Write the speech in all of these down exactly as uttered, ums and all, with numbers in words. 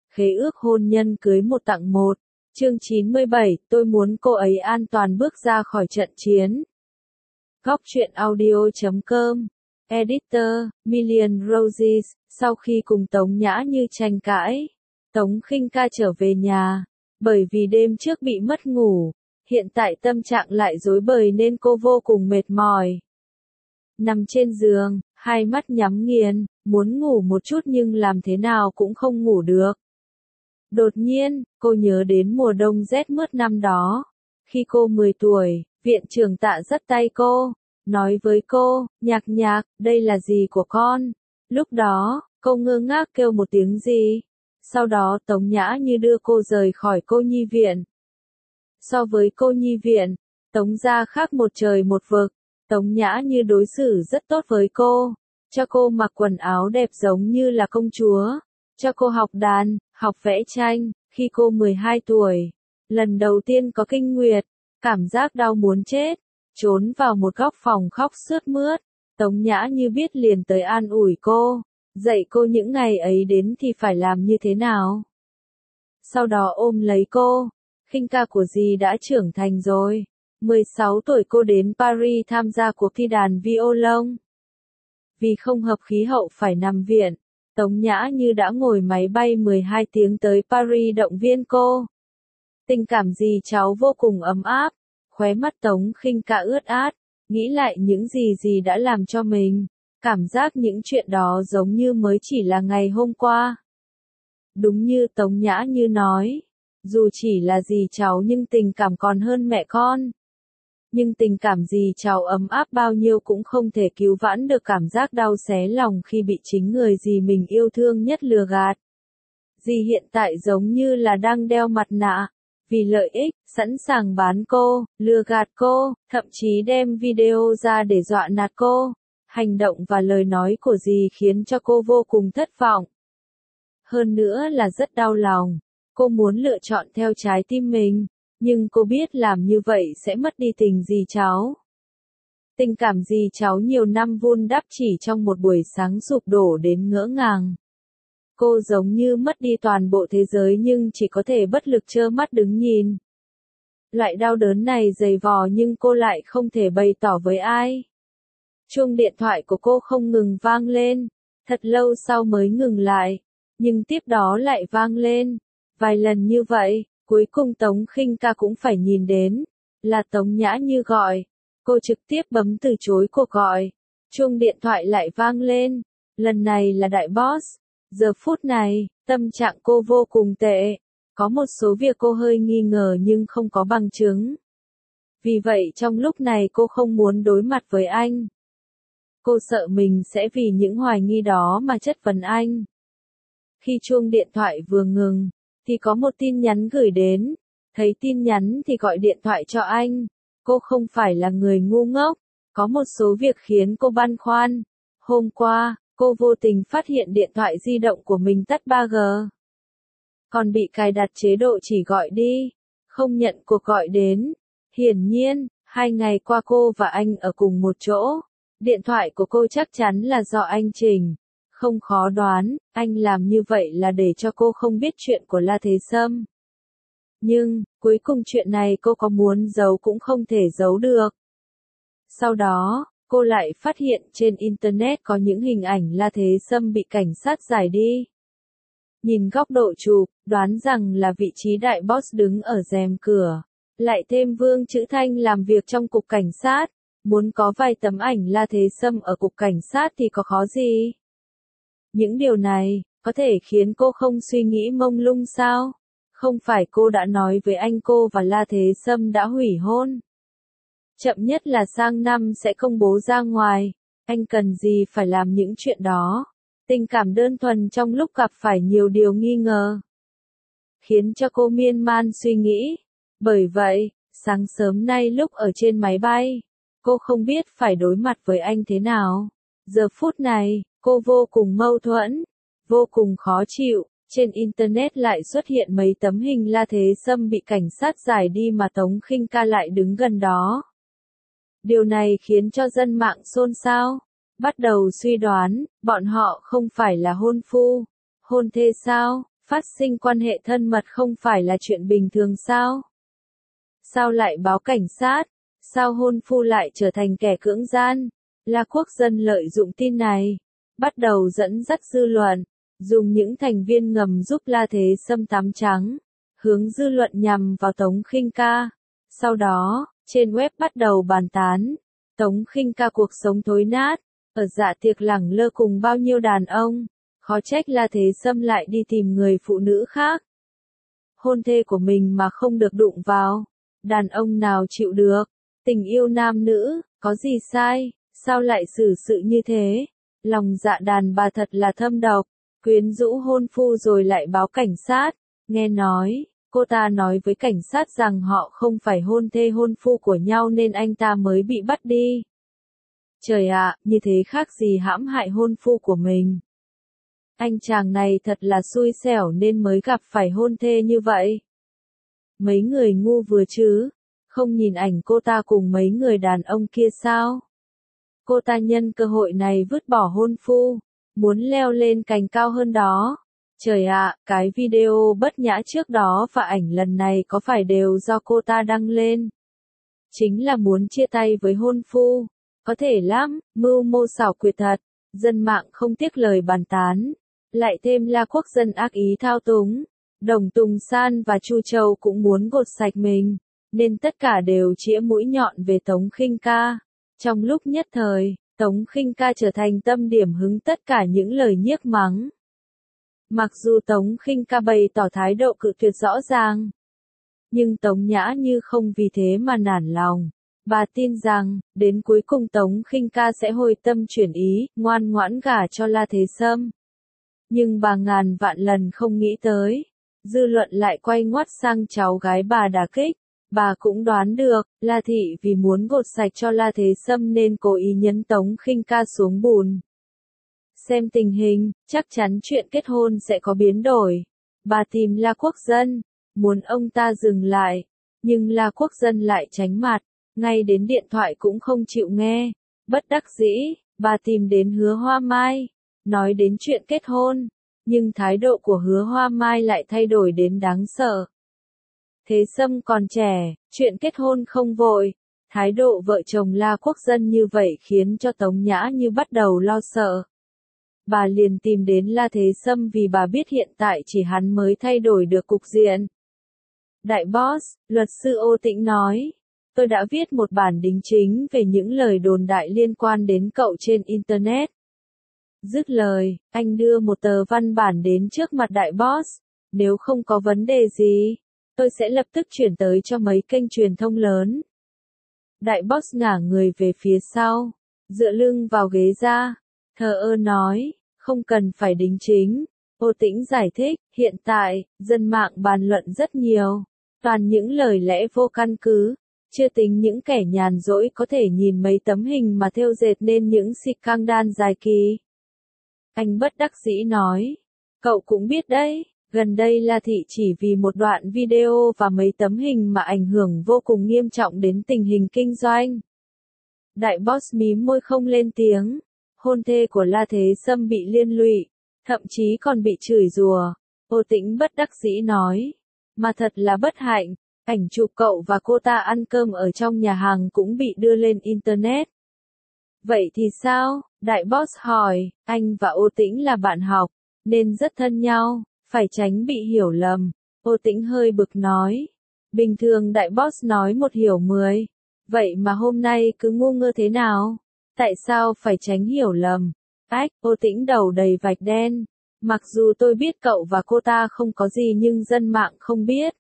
khế ước hôn nhân cưới một tặng một. Chương chín mươi bảy, tôi muốn cô ấy an toàn bước ra khỏi trận chiến. Góc truyện audio chấm com. Editor, Million Roses. Sau khi cùng Tống Nhã Như tranh cãi, Tống Khinh Ca trở về nhà. Bởi vì đêm trước bị mất ngủ, hiện tại tâm trạng lại rối bời nên cô vô cùng mệt mỏi. Nằm trên giường, hai mắt nhắm nghiền, muốn ngủ một chút nhưng làm thế nào cũng không ngủ được. Đột nhiên, cô nhớ đến mùa đông rét mướt năm đó. Khi cô mười tuổi, viện trưởng Tạ dắt tay cô, nói với cô, Nhạc Nhạc, đây là gì của con? Lúc đó, cô ngơ ngác kêu một tiếng gì. Sau đó Tống Nhã Như đưa cô rời khỏi cô nhi viện. So với cô nhi viện, Tống gia khác một trời một vực. Tống Nhã Như đối xử rất tốt với cô, cho cô mặc quần áo đẹp giống như là công chúa, cho cô học đàn, học vẽ tranh. Khi cô mười hai tuổi, lần đầu tiên có kinh nguyệt, cảm giác đau muốn chết, trốn vào một góc phòng khóc sướt mướt. Tống Nhã Như biết liền tới an ủi cô, dạy cô những ngày ấy đến thì phải làm như thế nào. Sau đó ôm lấy cô, Khinh Ca của dì đã trưởng thành rồi. mười sáu tuổi cô đến Paris tham gia cuộc thi đàn violon. Vì không hợp khí hậu phải nằm viện, Tống Nhã Như đã ngồi máy bay mười hai tiếng tới Paris động viên cô. Tình cảm dì cháu vô cùng ấm áp, khóe mắt Tống Khinh Ca ướt át, nghĩ lại những gì dì đã làm cho mình, cảm giác những chuyện đó giống như mới chỉ là ngày hôm qua. Đúng như Tống Nhã Như nói, dù chỉ là dì cháu nhưng tình cảm còn hơn mẹ con. Nhưng tình cảm dì cháu ấm áp bao nhiêu cũng không thể cứu vãn được cảm giác đau xé lòng khi bị chính người dì mình yêu thương nhất lừa gạt. Dì hiện tại giống như là đang đeo mặt nạ, vì lợi ích, sẵn sàng bán cô, lừa gạt cô, thậm chí đem video ra để dọa nạt cô. Hành động và lời nói của dì khiến cho cô vô cùng thất vọng. Hơn nữa là rất đau lòng. Cô muốn lựa chọn theo trái tim mình, nhưng cô biết làm như vậy sẽ mất đi tình dì cháu. Tình cảm dì cháu nhiều năm vun đắp chỉ trong một buổi sáng sụp đổ đến ngỡ ngàng. Cô giống như mất đi toàn bộ thế giới nhưng chỉ có thể bất lực trơ mắt đứng nhìn. Loại đau đớn này dày vò nhưng cô lại không thể bày tỏ với ai. Chuông điện thoại của cô không ngừng vang lên, thật lâu sau mới ngừng lại, nhưng tiếp đó lại vang lên. Vài lần như vậy, cuối cùng Tống Khinh Ca cũng phải nhìn đến, là Tống Nhã Như gọi. Cô trực tiếp bấm từ chối cuộc gọi. Chuông điện thoại lại vang lên, lần này là đại boss. Giờ phút này, tâm trạng cô vô cùng tệ. Có một số việc cô hơi nghi ngờ nhưng không có bằng chứng. Vì vậy trong lúc này cô không muốn đối mặt với anh. Cô sợ mình sẽ vì những hoài nghi đó mà chất vấn anh. Khi chuông điện thoại vừa ngừng, thì có một tin nhắn gửi đến. Thấy tin nhắn thì gọi điện thoại cho anh. Cô không phải là người ngu ngốc. Có một số việc khiến cô băn khoăn. Hôm qua, cô vô tình phát hiện điện thoại di động của mình tắt ba G. Còn bị cài đặt chế độ chỉ gọi đi, không nhận cuộc gọi đến. Hiển nhiên, hai ngày qua cô và anh ở cùng một chỗ. Điện thoại của cô chắc chắn là do anh chỉnh. Không khó đoán, anh làm như vậy là để cho cô không biết chuyện của La Thế Sâm. Nhưng, cuối cùng chuyện này cô có muốn giấu cũng không thể giấu được. Sau đó, cô lại phát hiện trên Internet có những hình ảnh La Thế Sâm bị cảnh sát giải đi. Nhìn góc độ chụp, đoán rằng là vị trí đại boss đứng ở rèm cửa. Lại thêm Vương Chữ Thanh làm việc trong cục cảnh sát. Muốn có vài tấm ảnh La Thế Sâm ở cục cảnh sát thì có khó gì? Những điều này, có thể khiến cô không suy nghĩ mông lung sao? Không phải cô đã nói với anh cô và La Thế Sâm đã hủy hôn. Chậm nhất là sang năm sẽ công bố ra ngoài. Anh cần gì phải làm những chuyện đó? Tình cảm đơn thuần trong lúc gặp phải nhiều điều nghi ngờ. Khiến cho cô miên man suy nghĩ. Bởi vậy, sáng sớm nay lúc ở trên máy bay, cô không biết phải đối mặt với anh thế nào. Giờ phút này, cô vô cùng mâu thuẫn, vô cùng khó chịu. Trên Internet lại xuất hiện mấy tấm hình La Thế Sâm bị cảnh sát giải đi mà Tống Khinh Ca lại đứng gần đó. Điều này khiến cho dân mạng xôn xao, bắt đầu suy đoán, bọn họ không phải là hôn phu, hôn thê sao, Phát sinh quan hệ thân mật không phải là chuyện bình thường sao? Sao lại báo cảnh sát? Sao hôn phu lại trở thành kẻ cưỡng gian? La Quốc Dân lợi dụng tin này, bắt đầu dẫn dắt dư luận, dùng những thành viên ngầm giúp La Thế Sâm tắm trắng, hướng dư luận nhằm vào Tống Khinh Ca. Sau đó, trên web bắt đầu bàn tán, Tống Khinh Ca cuộc sống thối nát, ở dạ tiệc lẳng lơ cùng bao nhiêu đàn ông, khó trách La Thế Sâm lại đi tìm người phụ nữ khác. Hôn thê của mình mà không được đụng vào, đàn ông nào chịu được? Tình yêu nam nữ, có gì sai, sao lại xử sự như thế? Lòng dạ đàn bà thật là thâm độc, quyến rũ hôn phu rồi lại báo cảnh sát. Nghe nói, cô ta nói với cảnh sát rằng họ không phải hôn thê hôn phu của nhau nên anh ta mới bị bắt đi. Trời ạ, như thế khác gì hãm hại hôn phu của mình. Anh chàng này thật là xui xẻo nên mới gặp phải hôn thê như vậy. Mấy người ngu vừa chứ, không nhìn ảnh cô ta cùng mấy người đàn ông kia sao? Cô ta nhân cơ hội này vứt bỏ hôn phu, muốn leo lên cành cao hơn đó. Trời ạ, cái video bất nhã trước đó và ảnh lần này có phải đều do cô ta đăng lên? Chính là muốn chia tay với hôn phu. Có thể lắm, mưu mô xảo quyệt thật, dân mạng không tiếc lời bàn tán. Lại thêm La Quốc Dân ác ý thao túng, Đồng Tùng San và Chu Châu cũng muốn gột sạch mình, nên tất cả đều chĩa mũi nhọn về Tống Khinh Ca. Trong lúc nhất thời, Tống Khinh Ca trở thành tâm điểm hứng tất cả những lời nhiếc mắng. Mặc dù Tống Khinh Ca bày tỏ thái độ cự tuyệt rõ ràng, nhưng Tống Nhã Như không vì thế mà nản lòng. Bà tin rằng, đến cuối cùng Tống Khinh Ca sẽ hồi tâm chuyển ý, ngoan ngoãn gả cho La Thế Sâm. Nhưng bà ngàn vạn lần không nghĩ tới, dư luận lại quay ngoắt sang cháu gái bà đả kích. Bà cũng đoán được, La Thị vì muốn gột sạch cho La Thế Sâm nên cố ý nhấn Tống Khinh Ca xuống bùn. Xem tình hình, chắc chắn chuyện kết hôn sẽ có biến đổi. Bà tìm La Quốc Dân, muốn ông ta dừng lại, nhưng La Quốc Dân lại tránh mặt, ngay đến điện thoại cũng không chịu nghe. Bất đắc dĩ, bà tìm đến Hứa Hoa Mai, nói đến chuyện kết hôn, nhưng thái độ của Hứa Hoa Mai lại thay đổi đến đáng sợ. Thế Sâm còn trẻ, chuyện kết hôn không vội. Thái độ vợ chồng La Quốc Dân như vậy khiến cho Tống Nhã Như bắt đầu lo sợ. Bà liền tìm đến La Thế Sâm vì bà biết hiện tại chỉ hắn mới thay đổi được cục diện. Đại boss, luật sư Ô Tĩnh nói, tôi đã viết một bản đính chính về những lời đồn đại liên quan đến cậu trên Internet. Dứt lời, anh đưa một tờ văn bản đến trước mặt đại boss. Nếu không có vấn đề gì, tôi sẽ lập tức chuyển tới cho mấy kênh truyền thông lớn. Đại boss ngả người về phía sau, dựa lưng vào ghế ra, thờ ơ nói, không cần phải đính chính. Ô Tĩnh giải thích, hiện tại, dân mạng bàn luận rất nhiều, toàn những lời lẽ vô căn cứ, chưa tính những kẻ nhàn rỗi có thể nhìn mấy tấm hình mà thêu dệt nên những scandal dài kỳ. Anh bất đắc dĩ nói, cậu cũng biết đấy, gần đây La Thị chỉ vì một đoạn video và mấy tấm hình mà ảnh hưởng vô cùng nghiêm trọng đến tình hình kinh doanh. Đại boss mím môi không lên tiếng, hôn thê của La Thế Sâm bị liên lụy, thậm chí còn bị chửi rủa. Ô Tĩnh bất đắc dĩ nói, mà thật là bất hạnh, ảnh chụp cậu và cô ta ăn cơm ở trong nhà hàng cũng bị đưa lên Internet. Vậy thì sao? Đại boss hỏi, anh và Ô Tĩnh là bạn học, nên rất thân nhau, phải tránh bị hiểu lầm. Ô Tĩnh hơi bực nói, bình thường đại boss nói một hiểu mười, vậy mà hôm nay cứ ngu ngơ thế nào? Tại sao phải tránh hiểu lầm? Ách, Ô Tĩnh đầu đầy vạch đen, mặc dù tôi biết cậu và cô ta không có gì nhưng dân mạng không biết.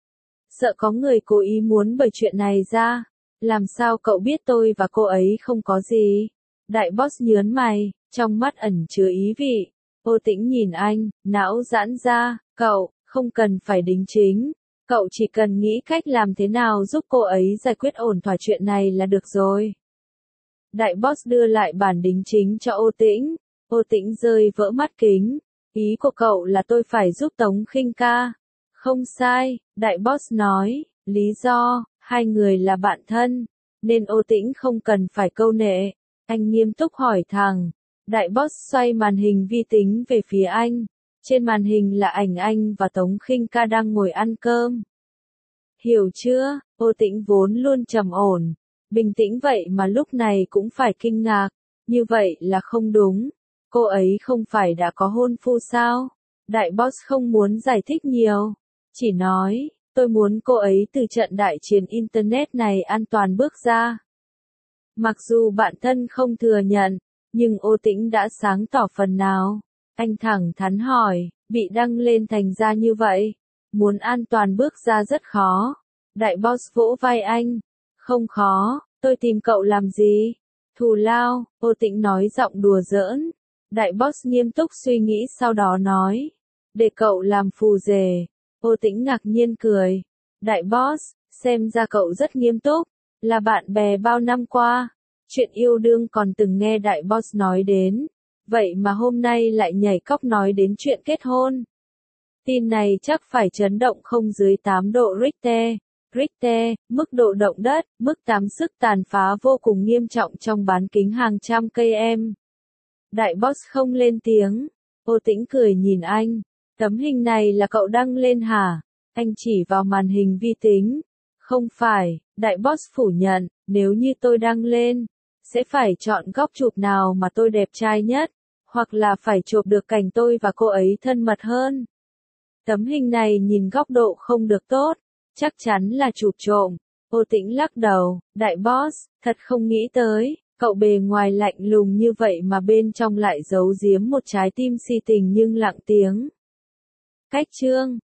Sợ có người cố ý muốn bày chuyện này ra, làm sao cậu biết tôi và cô ấy không có gì? Đại boss nhớn mày, trong mắt ẩn chứa ý vị. Ô Tĩnh nhìn anh, não giãn ra, cậu, không cần phải đính chính. Cậu chỉ cần nghĩ cách làm thế nào giúp cô ấy giải quyết ổn thỏa chuyện này là được rồi. Đại boss đưa lại bản đính chính cho Ô Tĩnh. Ô Tĩnh rơi vỡ mắt kính. Ý của cậu là tôi phải giúp Tống Khinh Ca. Không sai, đại boss nói, lý do, hai người là bạn thân, nên Ô Tĩnh không cần phải câu nệ. Anh nghiêm túc hỏi thẳng. Đại boss xoay màn hình vi tính về phía anh. Trên màn hình là ảnh anh và Tống Khinh Ca đang ngồi ăn cơm. Hiểu chưa? Ô Tĩnh vốn luôn trầm ổn, bình tĩnh vậy mà lúc này cũng phải kinh ngạc. Như vậy là không đúng. Cô ấy không phải đã có hôn phu sao? Đại boss không muốn giải thích nhiều. Chỉ nói, tôi muốn cô ấy từ trận đại chiến Internet này an toàn bước ra. Mặc dù bạn thân không thừa nhận, nhưng Ô Tĩnh đã sáng tỏ phần nào. Anh thẳng thắn hỏi, bị đăng lên thành ra như vậy. Muốn an toàn bước ra rất khó. Đại boss vỗ vai anh. Không khó, tôi tìm cậu làm gì? Thù lao, Ô Tĩnh nói giọng đùa giỡn. Đại boss nghiêm túc suy nghĩ sau đó nói. Để cậu làm phù rể. Ô Tĩnh ngạc nhiên cười. Đại boss, xem ra cậu rất nghiêm túc. Là bạn bè bao năm qua. Chuyện yêu đương còn từng nghe đại boss nói đến. Vậy mà hôm nay lại nhảy cóc nói đến chuyện kết hôn. Tin này chắc phải chấn động không dưới tám độ Richter. Richter, mức độ động đất, mức tám sức tàn phá vô cùng nghiêm trọng trong bán kính hàng trăm cây em. Đại boss không lên tiếng. Ô Tĩnh cười nhìn anh. Tấm hình này là cậu đăng lên hả? Anh chỉ vào màn hình vi tính. Không phải, đại boss phủ nhận, nếu như tôi đăng lên, sẽ phải chọn góc chụp nào mà tôi đẹp trai nhất, hoặc là phải chụp được cảnh tôi và cô ấy thân mật hơn. Tấm hình này nhìn góc độ không được tốt, chắc chắn là chụp trộm. Ô Tĩnh lắc đầu, đại boss, thật không nghĩ tới, cậu bề ngoài lạnh lùng như vậy mà bên trong lại giấu giếm một trái tim si tình nhưng lặng tiếng. Cách chương